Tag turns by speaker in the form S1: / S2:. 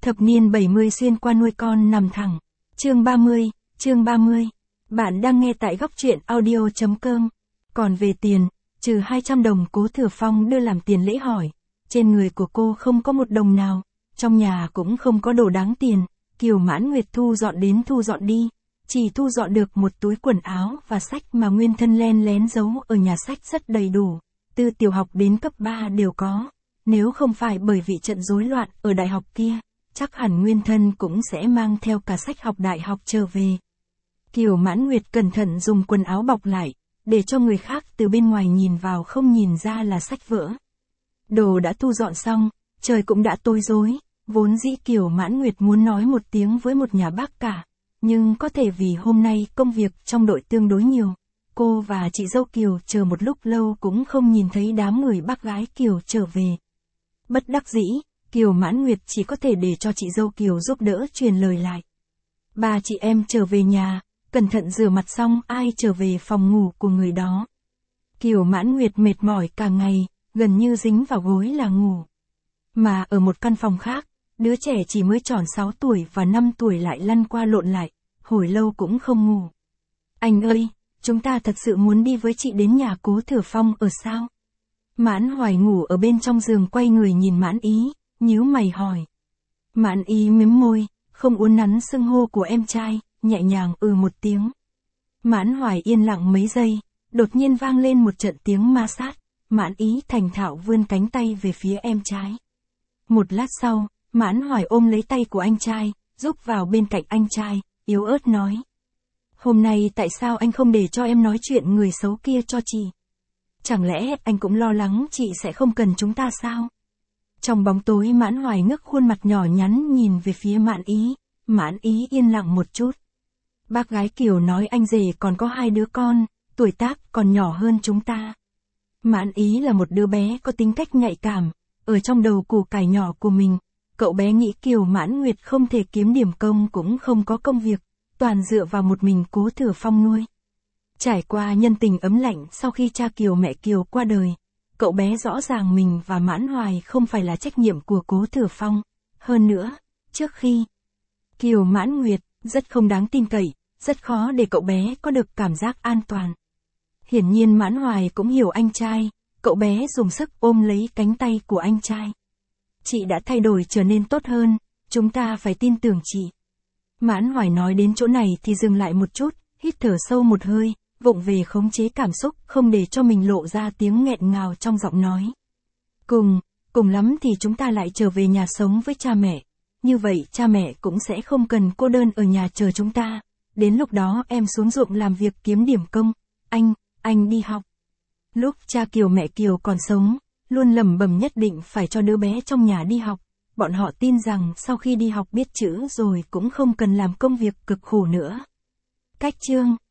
S1: Thập niên 70 xuyên qua nuôi con nằm thẳng. Chương 30. Bạn đang nghe tại góc truyện audio.com. Còn về tiền, trừ 200 đồng Cố Thừa Phong đưa làm tiền lễ hỏi, trên người của cô không có một đồng nào, trong nhà cũng không có đồ đáng tiền. Kiều Mãn Nguyệt thu dọn đến thu dọn đi, chỉ thu dọn được một túi quần áo và sách mà nguyên thân len lén giấu ở nhà sách rất đầy đủ, từ tiểu học đến cấp 3 đều có. Nếu không phải bởi vì trận rối loạn ở đại học kia, chắc hẳn nguyên thân cũng sẽ mang theo cả sách học đại học trở về. Kiều Mãn Nguyệt cẩn thận dùng quần áo bọc lại, để cho người khác từ bên ngoài nhìn vào không nhìn ra là sách vỡ. Đồ đã thu dọn xong, trời cũng đã tối rối, vốn dĩ Kiều Mãn Nguyệt muốn nói một tiếng với một nhà bác cả, nhưng có thể vì hôm nay công việc trong đội tương đối nhiều, cô và chị dâu Kiều chờ một lúc lâu cũng không nhìn thấy đám người bác gái Kiều trở về. Bất đắc dĩ, Kiều Mãn Nguyệt chỉ có thể để cho chị dâu Kiều giúp đỡ truyền lời lại. Ba chị em trở về nhà, cẩn thận rửa mặt xong ai trở về phòng ngủ của người đó. Kiều Mãn Nguyệt mệt mỏi cả ngày, gần như dính vào gối là ngủ. Mà ở một căn phòng khác, đứa trẻ chỉ mới tròn 6 tuổi và 5 tuổi lại lăn qua lộn lại, hồi lâu cũng không ngủ. Anh ơi, chúng ta thật sự muốn đi với chị đến nhà Cố Thừa Phong ở sao? Mãn Hoài ngủ ở bên trong giường quay người nhìn Mãn Ý, nhíu mày hỏi. Mãn Ý mím môi, không uốn nắn xưng hô của em trai, nhẹ nhàng một tiếng. Mãn Hoài yên lặng mấy giây, đột nhiên vang lên một trận tiếng ma sát, Mãn Ý thành thạo vươn cánh tay về phía em trai. Một lát sau, Mãn Hoài ôm lấy tay của anh trai, giúp vào bên cạnh anh trai, yếu ớt nói. Hôm nay tại sao anh không để cho em nói chuyện người xấu kia cho chị? Chẳng lẽ anh cũng lo lắng chị sẽ không cần chúng ta sao? Trong bóng tối Mãn Hoài ngước khuôn mặt nhỏ nhắn nhìn về phía Mãn Ý yên lặng một chút. Bác gái Kiều nói anh rể còn có 2 đứa con, tuổi tác còn nhỏ hơn chúng ta. Mãn Ý là một đứa bé có tính cách nhạy cảm, ở trong đầu củ cải nhỏ của mình, cậu bé nghĩ Kiều Mãn Nguyệt không thể kiếm điểm công cũng không có công việc, toàn dựa vào một mình Cố Thừa Phong nuôi. Trải qua nhân tình ấm lạnh sau khi cha Kiều mẹ Kiều qua đời, cậu bé rõ ràng mình và Mãn Hoài không phải là trách nhiệm của Cố Thừa Phong. Hơn nữa, trước khi Kiều Mãn Nguyệt rất không đáng tin cậy, rất khó để cậu bé có được cảm giác an toàn. Hiển nhiên Mãn Hoài cũng hiểu anh trai, cậu bé dùng sức ôm lấy cánh tay của anh trai. Chị đã thay đổi trở nên tốt hơn, chúng ta phải tin tưởng chị. Mãn Hoài nói đến chỗ này thì dừng lại một chút, hít thở sâu một hơi, vụng về khống chế cảm xúc, không để cho mình lộ ra tiếng nghẹn ngào trong giọng nói. Cùng lắm thì chúng ta lại trở về nhà sống với cha mẹ. Như vậy cha mẹ cũng sẽ không cần cô đơn ở nhà chờ chúng ta. Đến lúc đó em xuống ruộng làm việc kiếm điểm công. Anh đi học. Lúc cha Kiều mẹ Kiều còn sống, luôn lẩm bẩm nhất định phải cho đứa bé trong nhà đi học. Bọn họ tin rằng sau khi đi học biết chữ rồi cũng không cần làm công việc cực khổ nữa. Cách chương